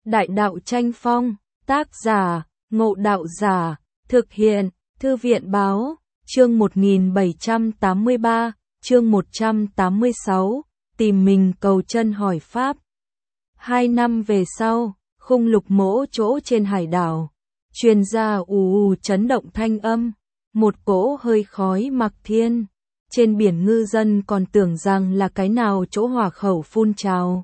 Đại đạo tranh phong, tác giả, Ngộ Đạo Giả, thực hiện, Thư viện Báo, chương 1783, chương 186, tìm mình cầu chân hỏi Pháp. 2 năm về sau, khung lục mỗ chỗ trên hải đảo, truyền ra ù ù chấn động thanh âm, một cỗ hơi khói mặc thiên. Trên biển ngư dân còn tưởng rằng là cái nào chỗ hỏa khẩu phun trào.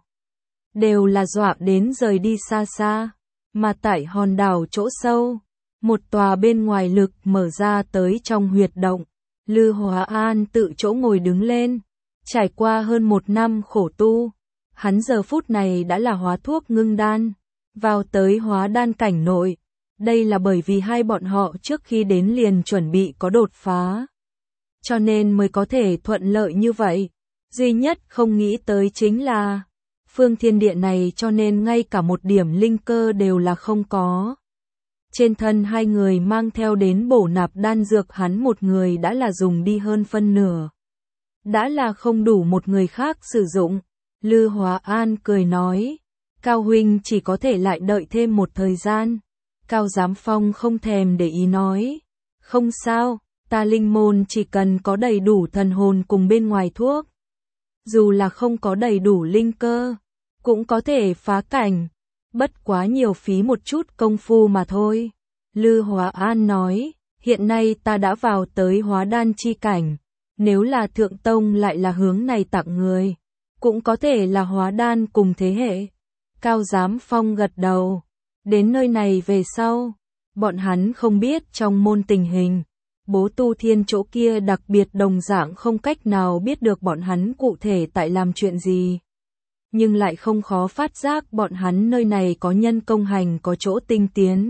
Đều là dọa đến rời đi xa xa, mà tại hòn đảo chỗ sâu, một tòa bên ngoài lực mở ra tới trong huyệt động. Lư Hóa An tự chỗ ngồi đứng lên, trải qua hơn 1 năm khổ tu, hắn giờ phút này đã là hóa thuốc ngưng đan, vào tới hóa đan cảnh nội. Đây là bởi vì hai bọn họ trước khi đến liền chuẩn bị có đột phá, cho nên mới có thể thuận lợi như vậy. Duy nhất không nghĩ tới chính là phương thiên địa này, cho nên ngay cả một điểm linh cơ đều là không có. Trên thân hai người mang theo đến bổ nạp đan dược, hắn một người đã là dùng đi hơn phân nửa, đã là không đủ một người khác sử dụng. Lư Hóa An cười nói, Cao huynh chỉ có thể lại đợi thêm một thời gian. Cao Giám Phong không thèm để ý nói, không sao, ta linh môn chỉ cần có đầy đủ thần hồn cùng bên ngoài thuốc, dù là không có đầy đủ linh cơ, cũng có thể phá cảnh, bất quá nhiều phí một chút công phu mà thôi. Lư Hóa An nói, hiện nay ta đã vào tới hóa đan chi cảnh, nếu là thượng tông lại là hướng này tặng người, cũng có thể là hóa đan cùng thế hệ. Cao Giám Phong gật đầu, đến nơi này về sau, bọn hắn không biết trong môn tình hình, Bố Tu Thiên chỗ kia đặc biệt đồng dạng không cách nào biết được bọn hắn cụ thể tại làm chuyện gì. Nhưng lại không khó phát giác bọn hắn nơi này có nhân công hành có chỗ tinh tiến.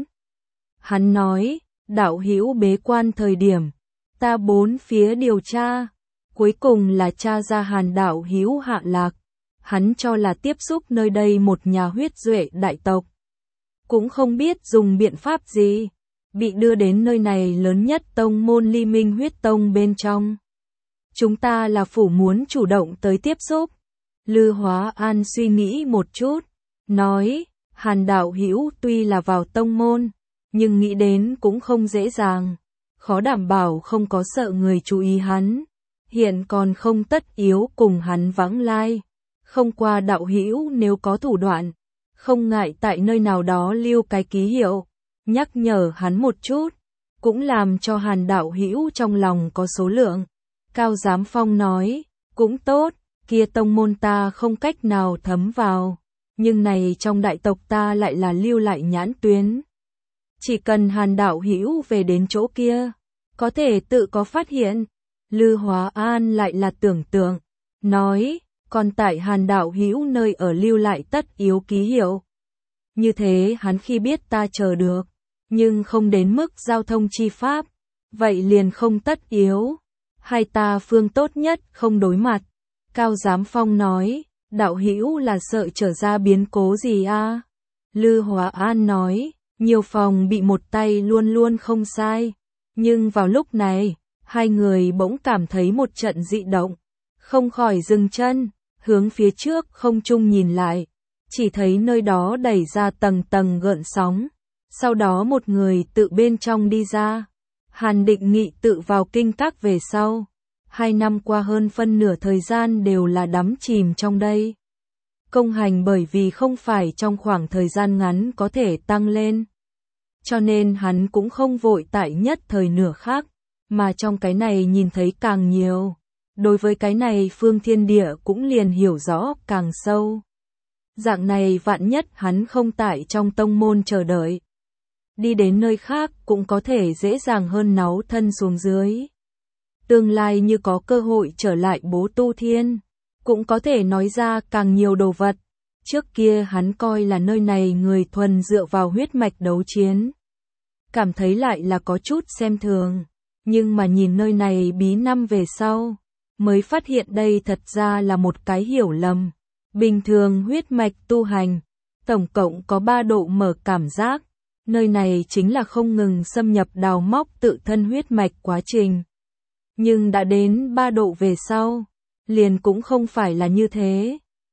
Hắn nói, đạo hữu bế quan thời điểm, ta bốn phía điều tra, cuối cùng là tra ra Hàn đạo hữu hạ lạc. Hắn cho là tiếp xúc nơi đây một nhà huyết duệ đại tộc, cũng không biết dùng biện pháp gì, bị đưa đến nơi này lớn nhất tông môn Ly Minh huyết tông bên trong. Chúng ta là phủ muốn chủ động tới tiếp xúc. Lư Hóa An suy nghĩ một chút, nói, Hàn đạo hữu tuy là vào tông môn, nhưng nghĩ đến cũng không dễ dàng, khó đảm bảo không có sợ người chú ý hắn, hiện còn không tất yếu cùng hắn vãng lai. Không qua đạo hữu nếu có thủ đoạn, không ngại tại nơi nào đó lưu cái ký hiệu, nhắc nhở hắn một chút, cũng làm cho Hàn đạo hữu trong lòng có số lượng. Cao Giám Phong nói, cũng tốt, kia tông môn ta không cách nào thấm vào, nhưng này trong đại tộc ta lại là lưu lại nhãn tuyến. Chỉ cần Hàn đạo hữu về đến chỗ kia, có thể tự có phát hiện. Lư Hóa An lại là tưởng tượng, nói, còn tại Hàn đạo hữu nơi ở lưu lại tất yếu ký hiệu. Như thế hắn khi biết ta chờ được, nhưng không đến mức giao thông chi pháp, vậy liền không tất yếu. Hai ta phương tốt nhất không đối mặt. Cao Giám Phong nói, đạo hữu là sợ trở ra biến cố gì a? Lư Hóa An nói, nhiều phòng bị một tay luôn luôn không sai. Nhưng vào lúc này, hai người bỗng cảm thấy một trận dị động, không khỏi dừng chân, hướng phía trước không trung nhìn lại, chỉ thấy nơi đó đẩy ra tầng tầng gợn sóng. Sau đó một người tự bên trong đi ra. Hàn Định Nghị tự vào kinh các về sau, 2 năm qua hơn phân nửa thời gian đều là đắm chìm trong đây. Công hành bởi vì không phải trong khoảng thời gian ngắn có thể tăng lên, cho nên hắn cũng không vội tại nhất thời nửa khác, mà trong cái này nhìn thấy càng nhiều. Đối với cái này phương thiên địa cũng liền hiểu rõ càng sâu. Dạng này vạn nhất hắn không tại trong tông môn chờ đợi, đi đến nơi khác cũng có thể dễ dàng hơn náu thân xuống dưới. Tương lai như có cơ hội trở lại Bố Tu Thiên, cũng có thể nói ra càng nhiều đồ vật. Trước kia hắn coi là nơi này người thuần dựa vào huyết mạch đấu chiến, cảm thấy lại là có chút xem thường, nhưng mà nhìn nơi này bí năm về sau, mới phát hiện đây thật ra là một cái hiểu lầm. Bình thường huyết mạch tu hành, tổng cộng có 3 độ mở cảm giác, nơi này chính là không ngừng xâm nhập đào móc tự thân huyết mạch quá trình. Nhưng đã đến 3 độ về sau, liền cũng không phải là như thế.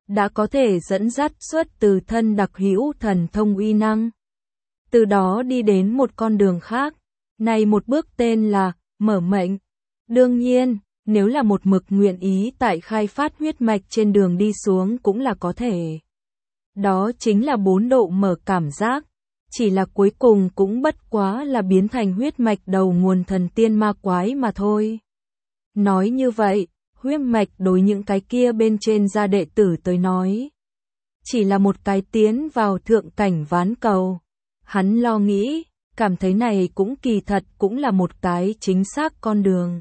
đã có thể dẫn dắt xuất từ thân đặc hữu thần thông uy năng. Từ đó đi đến một con đường khác, này một bước tên là mở mệnh. Đương nhiên, nếu là một mực nguyện ý tại khai phát huyết mạch trên đường đi xuống cũng là có thể. Đó chính là 4 độ mở cảm giác, chỉ là cuối cùng cũng bất quá là biến thành huyết mạch đầu nguồn thần tiên ma quái mà thôi. Nói như vậy, huyết mạch đối những cái kia bên trên gia đệ tử tới nói, chỉ là một cái tiến vào thượng cảnh ván cầu. Hắn lo nghĩ, cảm thấy này cũng kỳ thật cũng là một cái chính xác con đường.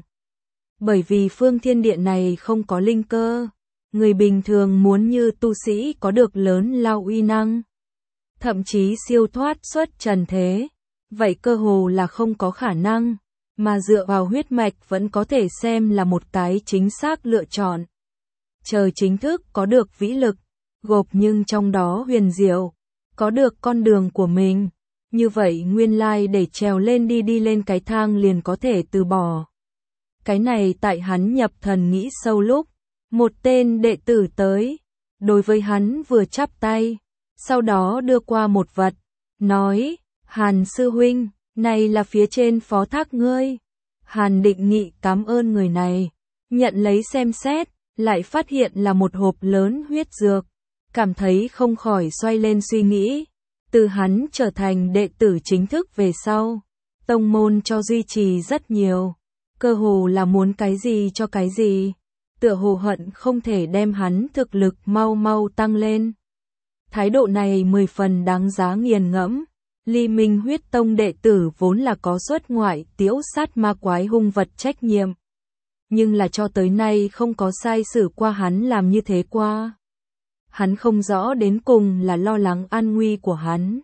Bởi vì phương thiên địa này không có linh cơ, người bình thường muốn như tu sĩ có được lớn lao uy năng, thậm chí siêu thoát xuất trần thế, vậy cơ hồ là không có khả năng, mà dựa vào huyết mạch vẫn có thể xem là một cái chính xác lựa chọn. Chờ chính thức có được vĩ lực, gộp nhưng trong đó huyền diệu, có được con đường của mình, như vậy nguyên lai để trèo lên đi lên cái thang liền có thể từ bỏ. Cái này tại hắn nhập thần nghĩ sâu lúc, một tên đệ tử tới, đối với hắn vừa chắp tay, sau đó đưa qua một vật, nói, Hàn sư huynh, này là phía trên phó thác ngươi. Hàn Định Nghị cảm ơn người này, nhận lấy xem xét, lại phát hiện là một hộp lớn huyết dược, cảm thấy không khỏi xoay lên suy nghĩ. Từ hắn trở thành đệ tử chính thức về sau, tông môn cho duy trì rất nhiều, cơ hồ là muốn cái gì cho cái gì, tựa hồ hận không thể đem hắn thực lực mau mau tăng lên. Thái độ này 10 phần đáng giá nghiền ngẫm. Ly Minh huyết tông đệ tử vốn là có xuất ngoại tiễu sát ma quái hung vật trách nhiệm, nhưng là cho tới nay không có sai sử qua hắn làm như thế qua. Hắn không rõ đến cùng là lo lắng an nguy của hắn,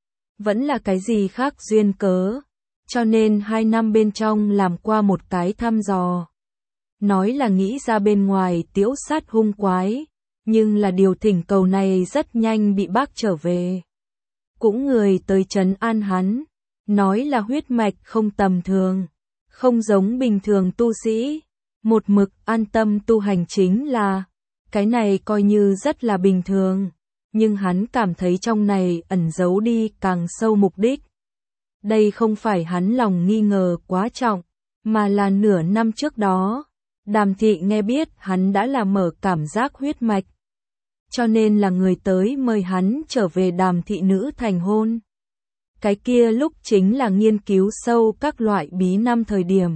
vẫn là cái gì khác duyên cớ, cho nên 2 năm bên trong làm qua một cái thăm dò. Nói là nghĩ ra bên ngoài tiễu sát hung quái, nhưng là điều thỉnh cầu này rất nhanh bị bác trở về. Cũng người tới trấn an hắn, nói là huyết mạch không tầm thường, không giống bình thường tu sĩ, một mực an tâm tu hành chính là, cái này coi như rất là bình thường, nhưng hắn cảm thấy trong này ẩn giấu đi càng sâu mục đích. Đây không phải hắn lòng nghi ngờ quá trọng, mà là nửa năm trước đó, Đàm Thị nghe biết hắn đã là mở cảm giác huyết mạch, cho nên là người tới mời hắn trở về Đàm Thị nữ thành hôn. Cái kia lúc chính là nghiên cứu sâu các loại bí năm thời điểm.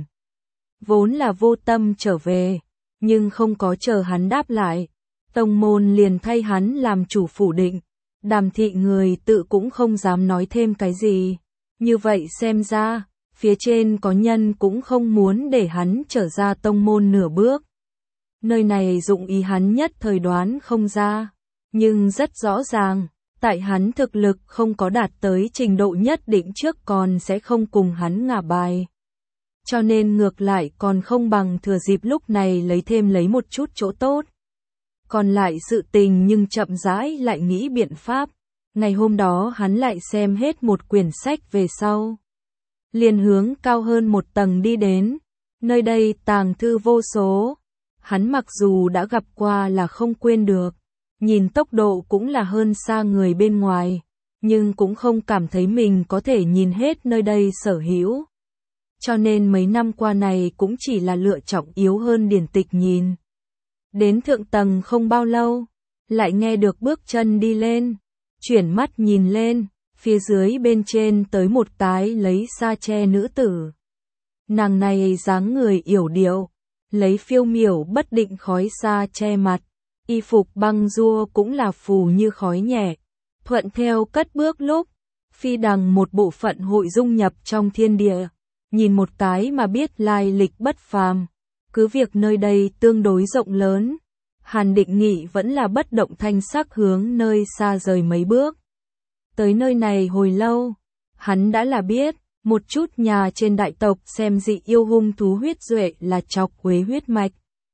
Vốn là vô tâm trở về, nhưng không có chờ hắn đáp lại, tông môn liền thay hắn làm chủ phủ định. Đàm Thị người tự cũng không dám nói thêm cái gì. Như vậy xem ra, phía trên có nhân cũng không muốn để hắn trở ra tông môn nửa bước. Nơi này dụng ý hắn nhất thời đoán không ra, nhưng rất rõ ràng, tại hắn thực lực không có đạt tới trình độ nhất định trước còn sẽ không cùng hắn ngả bài. Cho nên ngược lại còn không bằng thừa dịp lúc này lấy một chút chỗ tốt. Còn lại sự tình nhưng chậm rãi lại nghĩ biện pháp. Ngày hôm đó hắn lại xem hết một quyển sách về sau. Liền hướng cao hơn một tầng đi đến. Nơi đây tàng thư vô số. Hắn mặc dù đã gặp qua là không quên được. Nhìn tốc độ cũng là hơn xa người bên ngoài. Nhưng cũng không cảm thấy mình có thể nhìn hết nơi đây sở hữu. Cho nên mấy năm qua này cũng chỉ là lựa chọn yếu hơn điển tịch nhìn. Đến thượng tầng không bao lâu, lại nghe được bước chân đi lên, chuyển mắt nhìn lên, phía dưới bên trên tới một cái lấy sa che nữ tử. Nàng này dáng người yểu điệu, lấy phiêu miểu bất định khói sa che mặt, y phục băng rua cũng là phù như khói nhẹ, thuận theo cất bước lúc, phi đằng một bộ phận hội dung nhập trong thiên địa, nhìn một cái mà biết lai lịch bất phàm. Cứ việc nơi đây tương đối rộng lớn, Hàn Định Nghị vẫn là bất động thanh sắc hướng nơi xa rời mấy bước. Tới nơi này hồi lâu, hắn đã là biết, một chút nhà trên đại tộc xem dị yêu hung thú huyết duệ là chọc quế huyết mạch.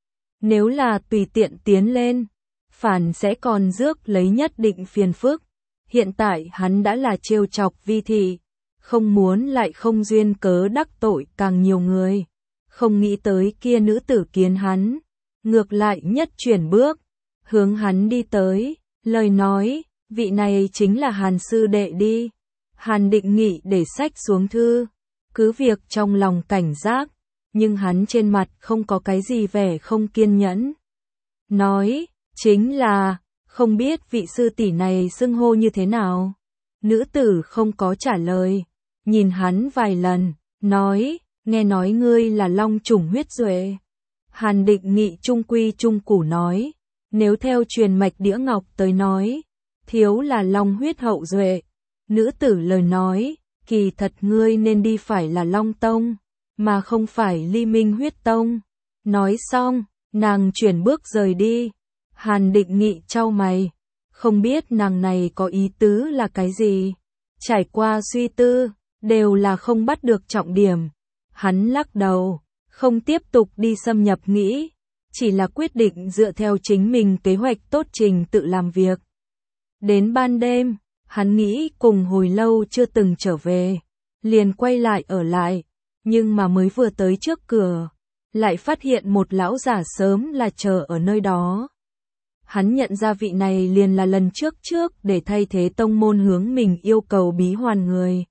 Nếu là tùy tiện tiến lên, phản sẽ còn rước lấy nhất định phiền phức. Hiện tại hắn đã là trêu chọc vi thị, không muốn lại không duyên cớ đắc tội càng nhiều người. Không nghĩ tới kia nữ tử kiến hắn, ngược lại nhất chuyển bước, hướng hắn đi tới, lời nói, vị này chính là Hàn sư đệ đi. Hàn Định Nghị để sách xuống thư, cứ việc trong lòng cảnh giác, nhưng hắn trên mặt không có cái gì vẻ không kiên nhẫn. Nói, chính là, không biết vị sư tỷ này xưng hô như thế nào. Nữ tử không có trả lời, nhìn hắn vài lần, nói, nghe nói ngươi là long chủng huyết duệ. Hàn Định Nghị trung quy trung củ nói, nếu theo truyền mạch đĩa ngọc tới nói, thiếu là long huyết hậu duệ. Nữ tử lời nói, kỳ thật ngươi nên đi phải là Long Tông, mà không phải Ly Minh huyết tông. Nói xong, nàng chuyển bước rời đi. Hàn Định Nghị chau mày, không biết nàng này có ý tứ là cái gì. Trải qua suy tư, đều là không bắt được trọng điểm. Hắn lắc đầu, không tiếp tục đi xâm nhập nghĩ, chỉ là quyết định dựa theo chính mình kế hoạch tốt trình tự làm việc. Đến ban đêm, hắn nghĩ cùng hồi lâu chưa từng trở về, liền quay lại ở lại, nhưng mà mới vừa tới trước cửa, lại phát hiện một lão giả sớm là chờ ở nơi đó. Hắn nhận ra vị này liền là lần trước để thay thế tông môn hướng mình yêu cầu bí hoàn người.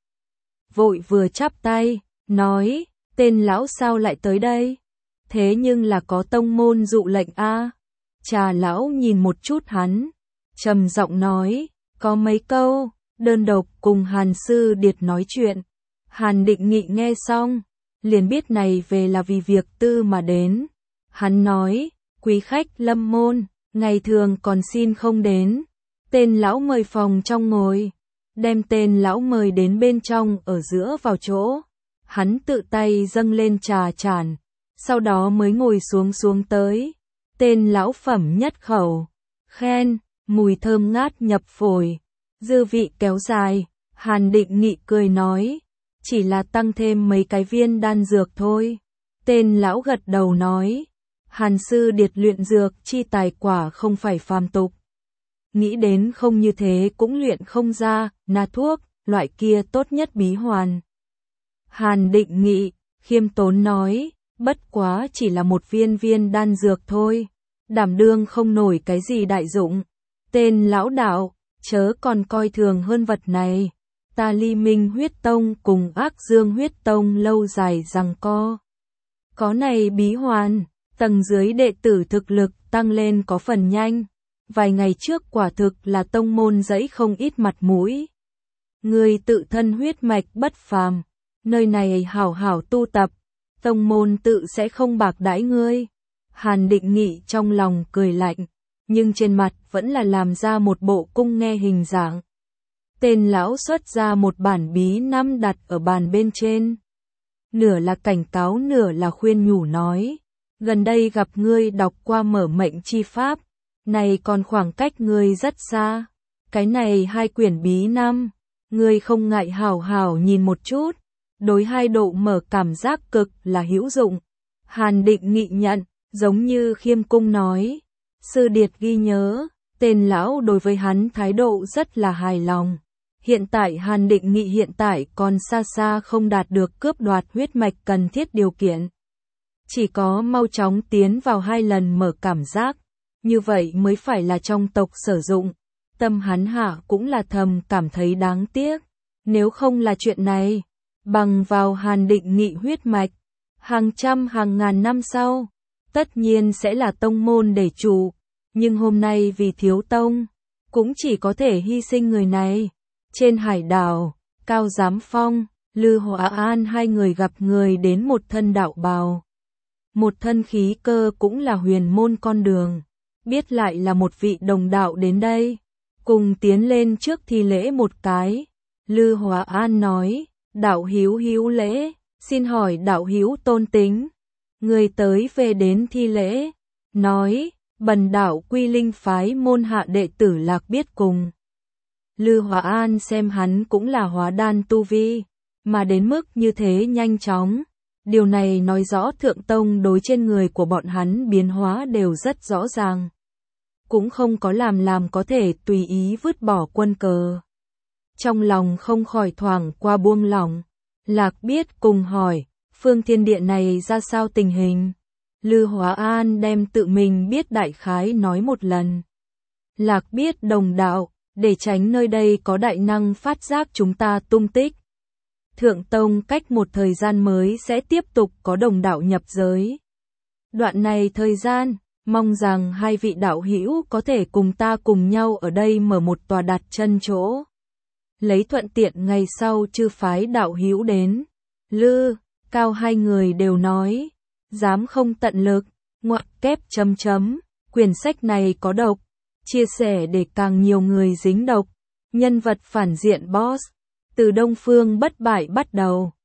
Vội vừa chắp tay, nói, tên lão sao lại tới đây? Thế nhưng là có tông môn dụ lệnh a. Trà lão nhìn một chút hắn, trầm giọng nói, có mấy câu, đơn độc cùng Hàn sư điệt nói chuyện. Hàn Định Nghị nghe xong, liền biết này về là vì việc tư mà đến. Hắn nói, quý khách lâm môn, ngày thường còn xin không đến. Tên lão mời phòng trong ngồi, đem tên lão mời đến bên trong ở giữa vào chỗ. Hắn tự tay dâng lên trà chản, sau đó mới ngồi xuống tới. Tên lão phẩm nhất khẩu, khen, mùi thơm ngát nhập phổi, dư vị kéo dài. Hàn Định Nghị cười nói, chỉ là tăng thêm mấy cái viên đan dược thôi. Tên lão gật đầu nói, Hàn sư điệt luyện dược chi tài quả không phải phàm tục. Nghĩ đến không như thế cũng luyện không ra, na thuốc, loại kia tốt nhất bí hoàn. Hàn Định Nghị, khiêm tốn nói, bất quá chỉ là một viên đan dược thôi, đảm đương không nổi cái gì đại dụng. Tên lão đạo, chớ còn coi thường hơn vật này. Ta Ly Minh huyết tông cùng Ác Dương huyết tông lâu dài giằng co. Có này bí hoàn, tầng dưới đệ tử thực lực tăng lên có phần nhanh. Vài ngày trước quả thực là tông môn dẫy không ít mặt mũi. Người tự thân huyết mạch bất phàm, nơi này hảo hảo tu tập, tông môn tự sẽ không bạc đãi ngươi. Hàn Định Nghị trong lòng cười lạnh, nhưng trên mặt vẫn là làm ra một bộ cung nghe hình dạng. Tên lão xuất ra một bản bí năm đặt ở bàn bên trên. Nửa là cảnh cáo nửa là khuyên nhủ nói, gần đây gặp ngươi đọc qua mở mệnh chi pháp, này còn khoảng cách ngươi rất xa. Cái này hai quyển bí năm, ngươi không ngại hảo hảo nhìn một chút, đối hai độ mở cảm giác cực là hữu dụng. Hàn Định Nghị nhận, giống như khiêm cung nói, sư điệt ghi nhớ. Tên lão đối với hắn thái độ rất là hài lòng. Hiện tại Hàn Định Nghị hiện tại còn xa xa không đạt được cướp đoạt huyết mạch cần thiết điều kiện. Chỉ có mau chóng tiến vào 2 lần mở cảm giác, như vậy mới phải là trong tộc sử dụng. Tâm hắn hạ cũng là thầm cảm thấy đáng tiếc. Nếu không là chuyện này, bằng vào Hàn Định Nghị huyết mạch, hàng trăm hàng ngàn năm sau, tất nhiên sẽ là tông môn để chủ. Nhưng hôm nay vì thiếu tông, cũng chỉ có thể hy sinh người này. Trên hải đảo, Cao Giám Phong, Lư Hóa An hai người gặp người đến một thân đạo bào. Một thân khí cơ cũng là huyền môn con đường. Biết lại là một vị đồng đạo đến đây. Cùng tiến lên trước thi lễ một cái. Lư Hóa An nói, đạo hữu lễ, xin hỏi đạo hữu tôn tính. Người tới về đến thi lễ, nói, bần đạo Quy Linh phái môn hạ đệ tử Lạc Biết cùng. Lư Hóa An xem hắn cũng là hóa đan tu vi, mà đến mức như thế nhanh chóng. Điều này nói rõ thượng tông đối trên người của bọn hắn biến hóa đều rất rõ ràng. Cũng không có làm có thể tùy ý vứt bỏ quân cờ. Trong lòng không khỏi thoảng qua buông lỏng. Lạc Biết cùng hỏi, phương thiên địa này ra sao tình hình? Lư Hóa An đem tự mình biết đại khái nói một lần. Lạc biết đồng đạo, để tránh nơi đây có đại năng phát giác chúng ta tung tích. Thượng Tông cách một thời gian mới sẽ tiếp tục có đồng đạo nhập giới. Đoạn này thời gian, mong rằng hai vị đạo hữu có thể cùng ta cùng nhau ở đây mở một tòa đặt chân chỗ. Lấy thuận tiện ngày sau chư phái đạo hữu đến. Lư, Cao hai người đều nói, dám không tận lực, ngoặc kép chấm chấm, quyển sách này có độc, chia sẻ để càng nhiều người dính độc. Nhân vật phản diện boss, từ Đông Phương bất bại bắt đầu.